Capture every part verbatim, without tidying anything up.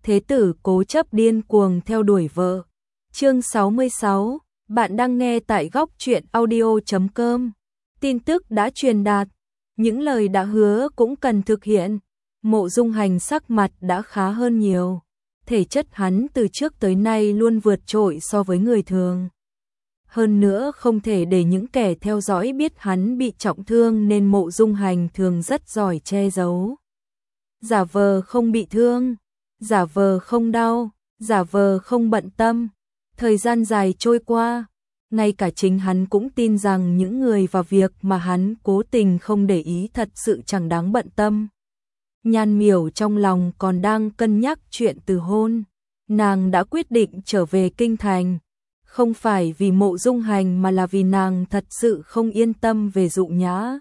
thế tử cố chấp điên cuồng theo đuổi vợ. Chương sáu mươi sáu, bạn đang nghe tại góc truyện audio chấm com. Tin tức đã truyền đạt, những lời đã hứa cũng cần thực hiện. Mộ Dung Hành sắc mặt đã khá hơn nhiều. Thể chất hắn từ trước tới nay luôn vượt trội so với người thường. Hơn nữa không thể để những kẻ theo dõi biết hắn bị trọng thương nên Mộ Dung Hành thường rất giỏi che giấu. Giả vờ không bị thương, giả vờ không đau, giả vờ không bận tâm. Thời gian dài trôi qua, ngay cả chính hắn cũng tin rằng những người và việc mà hắn cố tình không để ý thật sự chẳng đáng bận tâm. Nhan Miểu trong lòng còn đang cân nhắc chuyện từ hôn. Nàng đã quyết định trở về kinh thành. Không phải vì Mộ Dung Hành mà là vì nàng thật sự không yên tâm về Dụ Nhã.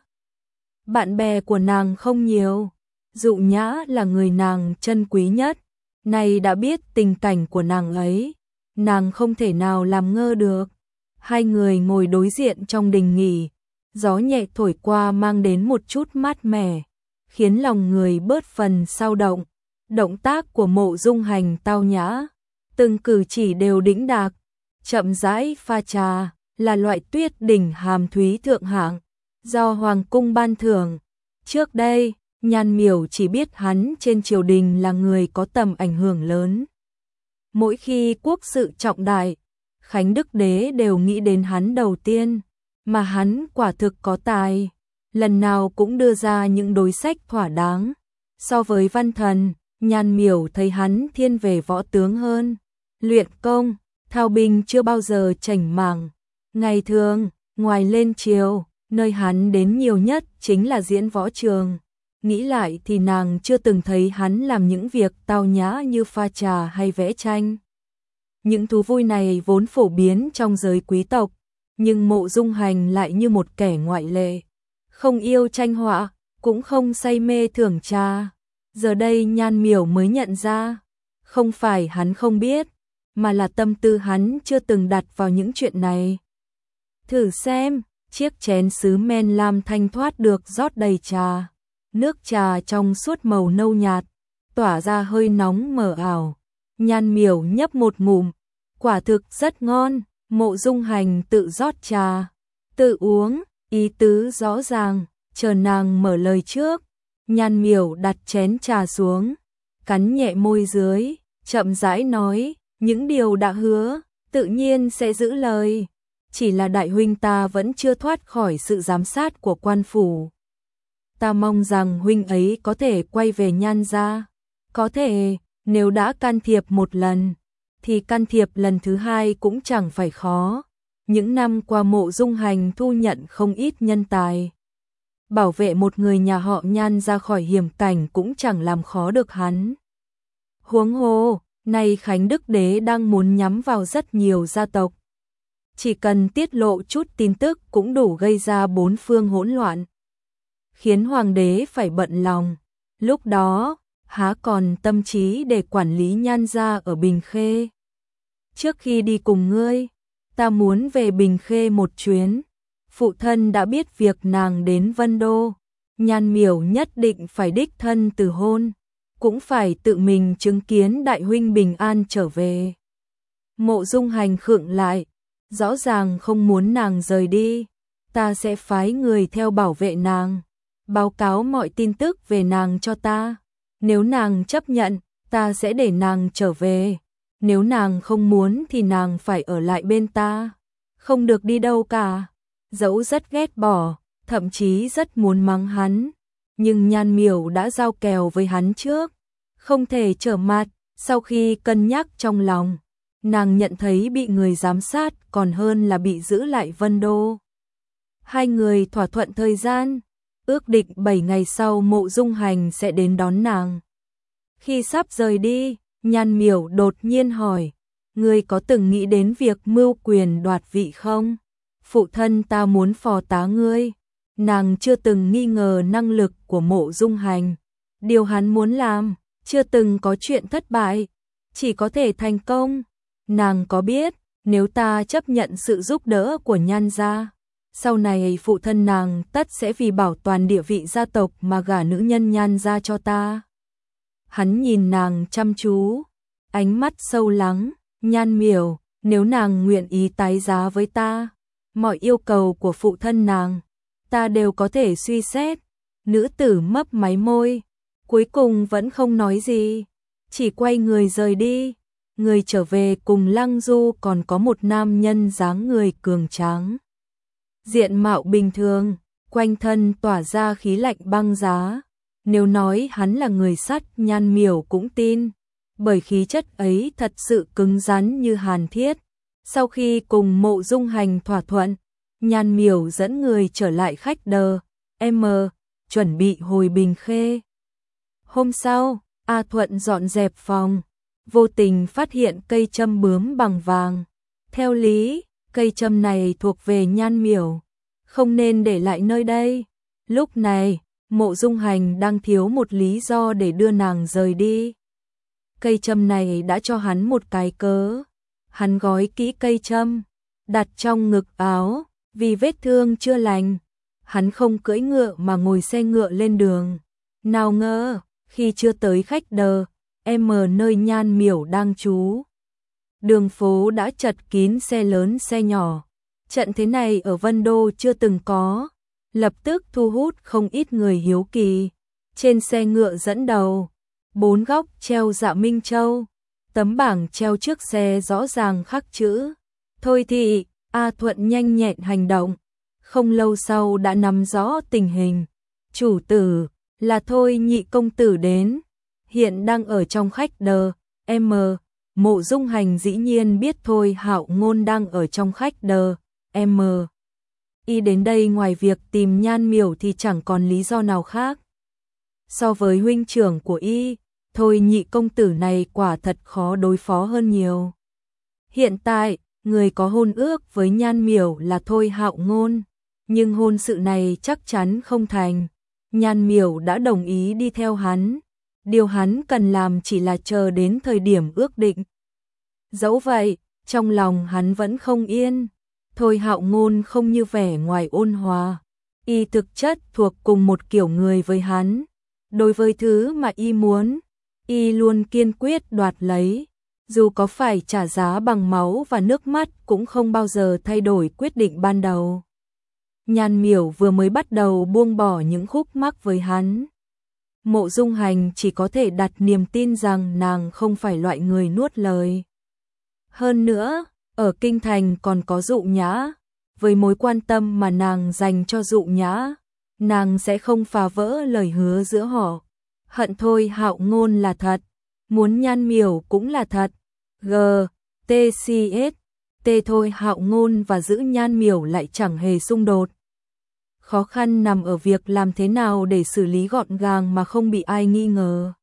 Bạn bè của nàng không nhiều. Dụ Nhã là người nàng trân quý nhất. Nay đã biết tình cảnh của nàng ấy, nàng không thể nào làm ngơ được. Hai người ngồi đối diện trong đình nghỉ. Gió nhẹ thổi qua mang đến một chút mát mẻ, khiến lòng người bớt phần xao động. Động tác của Mộ Dung Hành tao nhã, từng cử chỉ đều đĩnh đạc, chậm rãi pha trà, là loại tuyết đỉnh hàm thúy thượng hạng, do Hoàng cung ban thưởng. Trước đây, Nhan Miểu chỉ biết hắn trên triều đình là người có tầm ảnh hưởng lớn. Mỗi khi quốc sự trọng đại, Khánh Đức Đế đều nghĩ đến hắn đầu tiên, mà hắn quả thực có tài. Lần nào cũng đưa ra những đối sách thỏa đáng. So với văn thần, Nhan Miểu thấy hắn thiên về võ tướng hơn. Luyện công, thao binh chưa bao giờ chảnh mảng. Ngày thường, ngoài lên triều, nơi hắn đến nhiều nhất chính là diễn võ trường. Nghĩ lại thì nàng chưa từng thấy hắn làm những việc tao nhã như pha trà hay vẽ tranh. Những thú vui này vốn phổ biến trong giới quý tộc, nhưng Mộ Dung Hành lại như một kẻ ngoại lệ. Không yêu tranh họa, cũng không say mê thưởng trà. Giờ đây Nhan Miểu mới nhận ra, không phải hắn không biết, mà là tâm tư hắn chưa từng đặt vào những chuyện này. Thử xem, chiếc chén sứ men lam thanh thoát được rót đầy trà. Nước trà trong suốt màu nâu nhạt, tỏa ra hơi nóng mờ ảo. Nhan Miểu nhấp một ngụm, quả thực rất ngon. Mộ Dung Hành tự rót trà, tự uống, ý tứ rõ ràng, chờ nàng mở lời trước. Nhan Miểu đặt chén trà xuống, cắn nhẹ môi dưới, chậm rãi nói, những điều đã hứa, tự nhiên sẽ giữ lời. Chỉ là đại huynh ta vẫn chưa thoát khỏi sự giám sát của quan phủ. Ta mong rằng huynh ấy có thể quay về Nhan gia. Có thể, nếu đã can thiệp một lần, thì can thiệp lần thứ hai cũng chẳng phải khó. Những năm qua Mộ Dung Hành thu nhận không ít nhân tài. Bảo vệ một người nhà họ Nhan ra khỏi hiểm cảnh cũng chẳng làm khó được hắn. Huống hồ, nay Khánh Đức Đế đang muốn nhắm vào rất nhiều gia tộc. Chỉ cần tiết lộ chút tin tức cũng đủ gây ra bốn phương hỗn loạn, khiến hoàng đế phải bận lòng. Lúc đó, há còn tâm trí để quản lý Nhan gia ở Bình Khê. Trước khi đi cùng ngươi, ta muốn về Bình Khê một chuyến. Phụ thân đã biết việc nàng đến Vân Đô, Nhan Miểu nhất định phải đích thân từ hôn, cũng phải tự mình chứng kiến đại huynh bình an trở về. Mộ Dung Hành khựng lại, rõ ràng không muốn nàng rời đi. Ta sẽ phái người theo bảo vệ nàng, báo cáo mọi tin tức về nàng cho ta. Nếu nàng chấp nhận, ta sẽ để nàng trở về. Nếu nàng không muốn thì nàng phải ở lại bên ta, không được đi đâu cả. Dẫu rất ghét bỏ, thậm chí rất muốn mắng hắn, nhưng Nhan Miểu đã giao kèo với hắn trước, không thể trở mặt. Sau khi cân nhắc trong lòng, nàng nhận thấy bị người giám sát còn hơn là bị giữ lại Vân Đô. Hai người thỏa thuận thời gian, ước định bảy ngày sau Mộ Dung Hành sẽ đến đón nàng. Khi sắp rời đi, Nhan Miểu đột nhiên hỏi, ngươi có từng nghĩ đến việc mưu quyền đoạt vị không? Phụ thân ta muốn phò tá ngươi. Nàng chưa từng nghi ngờ năng lực của Mộ Dung Hành. Điều hắn muốn làm, chưa từng có chuyện thất bại, chỉ có thể thành công. Nàng có biết, nếu ta chấp nhận sự giúp đỡ của Nhan gia, sau này phụ thân nàng tất sẽ vì bảo toàn địa vị gia tộc mà gả nữ nhân Nhan gia cho ta. Hắn nhìn nàng chăm chú, ánh mắt sâu lắng, Nhan Miểu, nếu nàng nguyện ý tái giá với ta, mọi yêu cầu của phụ thân nàng, ta đều có thể suy xét. Nữ tử mấp máy môi, cuối cùng vẫn không nói gì, chỉ quay người rời đi. Người trở về cùng Lăng Du còn có một nam nhân dáng người cường tráng. Diện mạo bình thường, quanh thân tỏa ra khí lạnh băng giá. Nếu nói hắn là người sắt, Nhan Miểu cũng tin, bởi khí chất ấy thật sự cứng rắn như hàn thiết. Sau khi cùng Mộ Dung Hành thỏa thuận, Nhan Miểu dẫn người trở lại khách đờ, M, chuẩn bị hồi Bình Khê. Hôm sau, A Thuận dọn dẹp phòng, vô tình phát hiện cây châm bướm bằng vàng. Theo lý, cây châm này thuộc về Nhan Miểu, không nên để lại nơi đây. Lúc này, Mộ Dung Hành đang thiếu một lý do để đưa nàng rời đi. Cây châm này đã cho hắn một cái cớ. Hắn gói kỹ cây châm, đặt trong ngực áo, vì vết thương chưa lành. Hắn không cưỡi ngựa mà ngồi xe ngựa lên đường. Nào ngờ, khi chưa tới khách đờ, M nơi Nhan Miểu đang trú, đường phố đã chật kín xe lớn xe nhỏ. Trận thế này ở Vân Đô chưa từng có, lập tức thu hút không ít người hiếu kỳ. Trên xe ngựa dẫn đầu, bốn góc treo Dạ Minh Châu, tấm bảng treo trước xe rõ ràng khắc chữ Thôi Thị. A Thuận nhanh nhẹn hành động, không lâu sau đã nắm rõ tình hình. Chủ tử là Thôi Nhị công tử đến, hiện đang ở trong khách đờ, M. Mộ Dung Hành dĩ nhiên biết Thôi Hạo Ngôn đang ở trong khách đờ, M. Y đến đây ngoài việc tìm Nhan Miểu thì chẳng còn lý do nào khác. So với huynh trưởng của Y, Thôi Nhị công tử này quả thật khó đối phó hơn nhiều. Hiện tại, người có hôn ước với Nhan Miểu là Thôi Hạo Ngôn, nhưng hôn sự này chắc chắn không thành. Nhan Miểu đã đồng ý đi theo hắn, điều hắn cần làm chỉ là chờ đến thời điểm ước định. Dẫu vậy, trong lòng hắn vẫn không yên. Thôi Hạo Ngôn không như vẻ ngoài ôn hòa, Y thực chất thuộc cùng một kiểu người với hắn. Đối với thứ mà Y muốn, Y luôn kiên quyết đoạt lấy. Dù có phải trả giá bằng máu và nước mắt cũng không bao giờ thay đổi quyết định ban đầu. Nhan Miểu vừa mới bắt đầu buông bỏ những khúc mắc với hắn. Mộ Dung Hành chỉ có thể đặt niềm tin rằng nàng không phải loại người nuốt lời. Hơn nữa, ở Kinh Thành còn có Dụ Nhã, với mối quan tâm mà nàng dành cho Dụ Nhã, nàng sẽ không phá vỡ lời hứa giữa họ. Hận Thôi Hạo Ngôn là thật, muốn Nhan Miểu cũng là thật. G, T, C, S, T Thôi Hạo Ngôn và giữ Nhan Miểu lại chẳng hề xung đột. Khó khăn nằm ở việc làm thế nào để xử lý gọn gàng mà không bị ai nghi ngờ.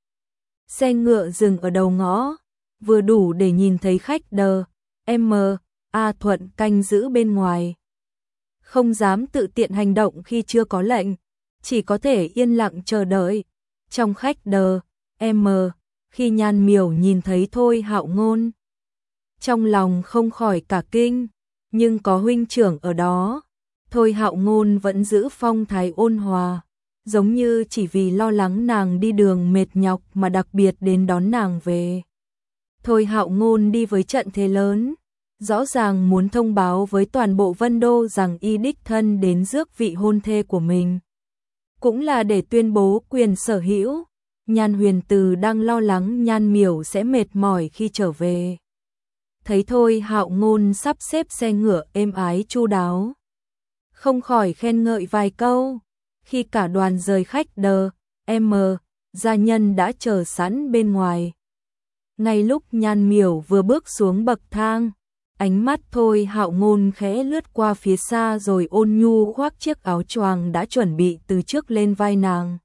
Xe ngựa dừng ở đầu ngõ, vừa đủ để nhìn thấy khách đờ, M, A Thuận canh giữ bên ngoài. Không dám tự tiện hành động khi chưa có lệnh, chỉ có thể yên lặng chờ đợi. Trong khách đờ, M, khi Nhan Miểu nhìn thấy Thôi Hạo Ngôn, trong lòng không khỏi cả kinh, nhưng có huynh trưởng ở đó, Thôi Hạo Ngôn vẫn giữ phong thái ôn hòa, giống như chỉ vì lo lắng nàng đi đường mệt nhọc mà đặc biệt đến đón nàng về. Thôi Hạo Ngôn đi với trận thế lớn, rõ ràng muốn thông báo với toàn bộ Vân Đô rằng Y đích thân đến rước vị hôn thê của mình, cũng là để tuyên bố quyền sở hữu. Nhan Huyền Từ đang lo lắng Nhan Miểu sẽ mệt mỏi khi trở về. Thấy Thôi Hạo Ngôn sắp xếp xe ngựa êm ái chu đáo, không khỏi khen ngợi vài câu. Khi cả đoàn rời khách đờ, M, gia nhân đã chờ sẵn bên ngoài. Ngay lúc Nhan Miểu vừa bước xuống bậc thang, ánh mắt Thôi Hạo Ngôn khẽ lướt qua phía xa rồi ôn nhu khoác chiếc áo choàng đã chuẩn bị từ trước lên vai nàng.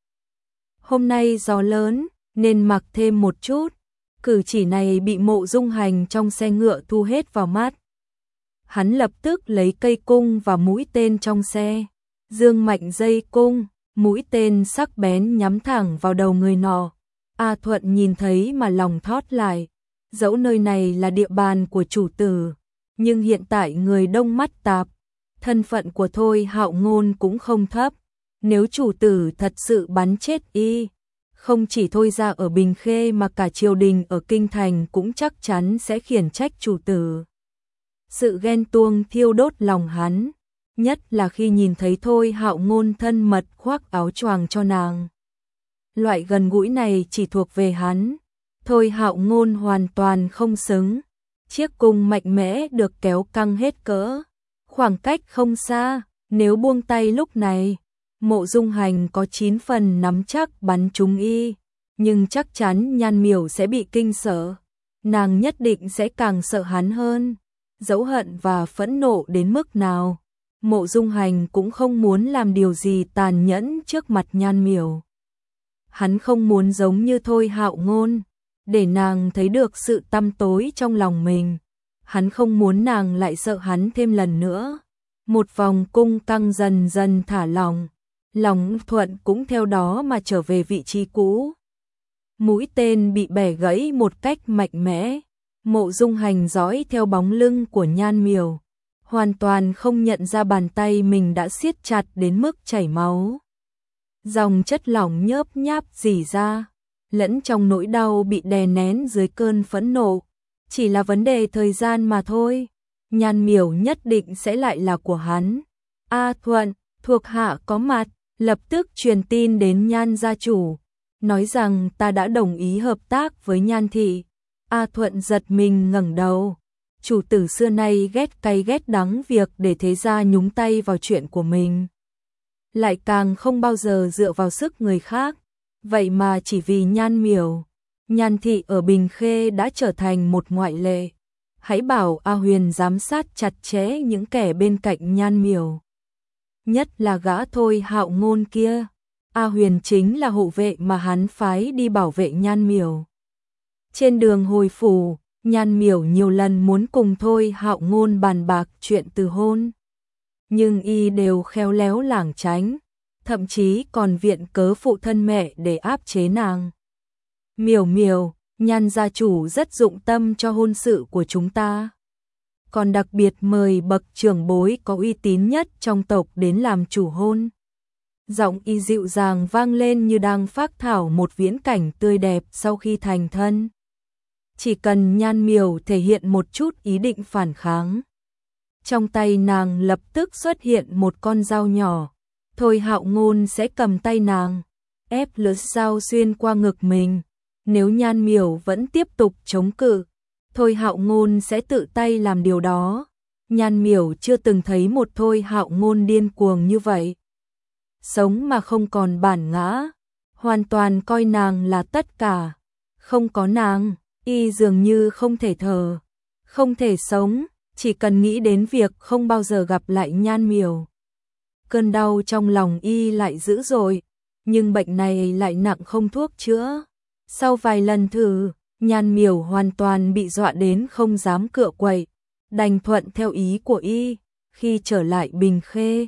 Hôm nay gió lớn, nên mặc thêm một chút. Cử chỉ này bị Mộ Dung Hành trong xe ngựa thu hết vào mắt. Hắn lập tức lấy cây cung và mũi tên trong xe, dương mạnh dây cung, mũi tên sắc bén nhắm thẳng vào đầu người nọ. A Thuận nhìn thấy mà lòng thót lại, dẫu nơi này là địa bàn của chủ tử, nhưng hiện tại người đông mắt tạp, thân phận của Thôi Hạo Ngôn cũng không thấp. Nếu chủ tử thật sự bắn chết Y, Không chỉ Thôi gia ở Bình Khê mà cả triều đình ở Kinh Thành cũng chắc chắn sẽ khiển trách chủ tử. Sự ghen tuông thiêu đốt lòng hắn, nhất là khi nhìn thấy Thôi Hạo Ngôn thân mật khoác áo choàng cho nàng. Loại gần gũi này chỉ thuộc về hắn, Thôi Hạo Ngôn hoàn toàn không xứng. Chiếc cung mạnh mẽ được kéo căng hết cỡ, khoảng cách không xa, nếu buông tay lúc này, Mộ Dung Hành có chín phần nắm chắc bắn trúng y, nhưng chắc chắn Nhan Miểu sẽ bị kinh sợ, nàng nhất định sẽ càng sợ hắn hơn. Dẫu hận và phẫn nộ đến mức nào, Mộ Dung Hành cũng không muốn làm điều gì tàn nhẫn trước mặt Nhan Miểu. Hắn không muốn giống như Thôi Hạo Ngôn, để nàng thấy được sự tăm tối trong lòng mình. Hắn không muốn nàng lại sợ hắn thêm lần nữa. Một vòng cung căng dần dần thả lỏng, lòng Thuận cũng theo đó mà trở về vị trí cũ. Mũi tên bị bẻ gãy một cách mạnh mẽ. Mộ Dung Hành dõi theo bóng lưng của Nhan Miểu, hoàn toàn không nhận ra bàn tay mình đã siết chặt đến mức chảy máu. Dòng chất lỏng nhớp nháp rỉ ra, lẫn trong nỗi đau bị đè nén dưới cơn phẫn nộ. Chỉ là vấn đề thời gian mà thôi, Nhan Miểu nhất định sẽ lại là của hắn. A Thuận, thuộc hạ có mặt, lập tức truyền tin đến Nhan gia chủ, nói rằng ta đã đồng ý hợp tác với Nhan thị. A Thuận giật mình ngẩng đầu, chủ tử xưa nay ghét cay ghét đắng việc để thế gia nhúng tay vào chuyện của mình. Lại càng không bao giờ dựa vào sức người khác, vậy mà chỉ vì Nhan Miểu, Nhan thị ở Bình Khê đã trở thành một ngoại lệ. Hãy bảo A Huyền giám sát chặt chẽ những kẻ bên cạnh Nhan Miểu. Nhất là gã Thôi Hạo Ngôn kia, A Huyền chính là hộ vệ mà hắn phái đi bảo vệ Nhan Miểu. Trên đường hồi phủ, Nhan Miểu nhiều lần muốn cùng Thôi Hạo Ngôn bàn bạc chuyện từ hôn, nhưng y đều khéo léo lảng tránh, thậm chí còn viện cớ phụ thân mẹ để áp chế nàng. Miểu Miểu, Nhan gia chủ rất dụng tâm cho hôn sự của chúng ta, còn đặc biệt mời bậc trưởng bối có uy tín nhất trong tộc đến làm chủ hôn. Giọng y dịu dàng vang lên như đang phác thảo một viễn cảnh tươi đẹp sau khi thành thân. Chỉ cần Nhan Miểu thể hiện một chút ý định phản kháng, trong tay nàng lập tức xuất hiện một con dao nhỏ. Thôi Hạo Ngôn sẽ cầm tay nàng, ép lưỡi dao xuyên qua ngực mình. Nếu Nhan Miểu vẫn tiếp tục chống cự, Thôi Hạo Ngôn sẽ tự tay làm điều đó. Nhan Miểu chưa từng thấy một Thôi Hạo Ngôn điên cuồng như vậy, sống mà không còn bản ngã, hoàn toàn coi nàng là tất cả. Không có nàng, y dường như không thể thở, không thể sống, chỉ cần nghĩ đến việc không bao giờ gặp lại Nhan Miểu. Cơn đau trong lòng y lại dữ dội, nhưng bệnh này lại nặng không thuốc chữa. Sau vài lần thử, Nhan Miểu hoàn toàn bị dọa đến không dám cựa quậy, đành thuận theo ý của y. Khi trở lại Bình Khê,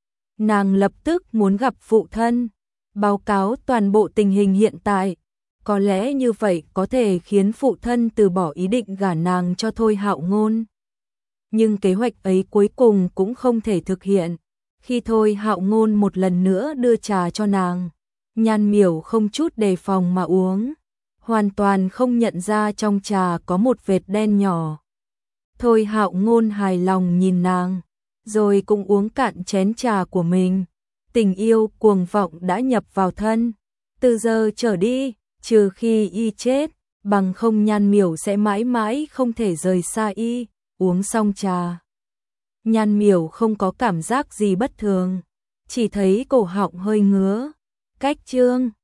nàng lập tức muốn gặp phụ thân, báo cáo toàn bộ tình hình hiện tại. Có lẽ như vậy có thể khiến phụ thân từ bỏ ý định gả nàng cho Thôi Hạo Ngôn. Nhưng kế hoạch ấy cuối cùng cũng không thể thực hiện. Khi Thôi Hạo Ngôn một lần nữa đưa trà cho nàng, Nhan Miểu không chút đề phòng mà uống, hoàn toàn không nhận ra trong trà có một vệt đen nhỏ. Thôi Hạo Ngôn hài lòng nhìn nàng, rồi cũng uống cạn chén trà của mình. Tình yêu cuồng vọng đã nhập vào thân. Từ giờ trở đi, trừ khi y chết, bằng không Nhan Miểu sẽ mãi mãi không thể rời xa y. Uống xong trà, Nhan Miểu không có cảm giác gì bất thường, chỉ thấy cổ họng hơi ngứa. Cách chương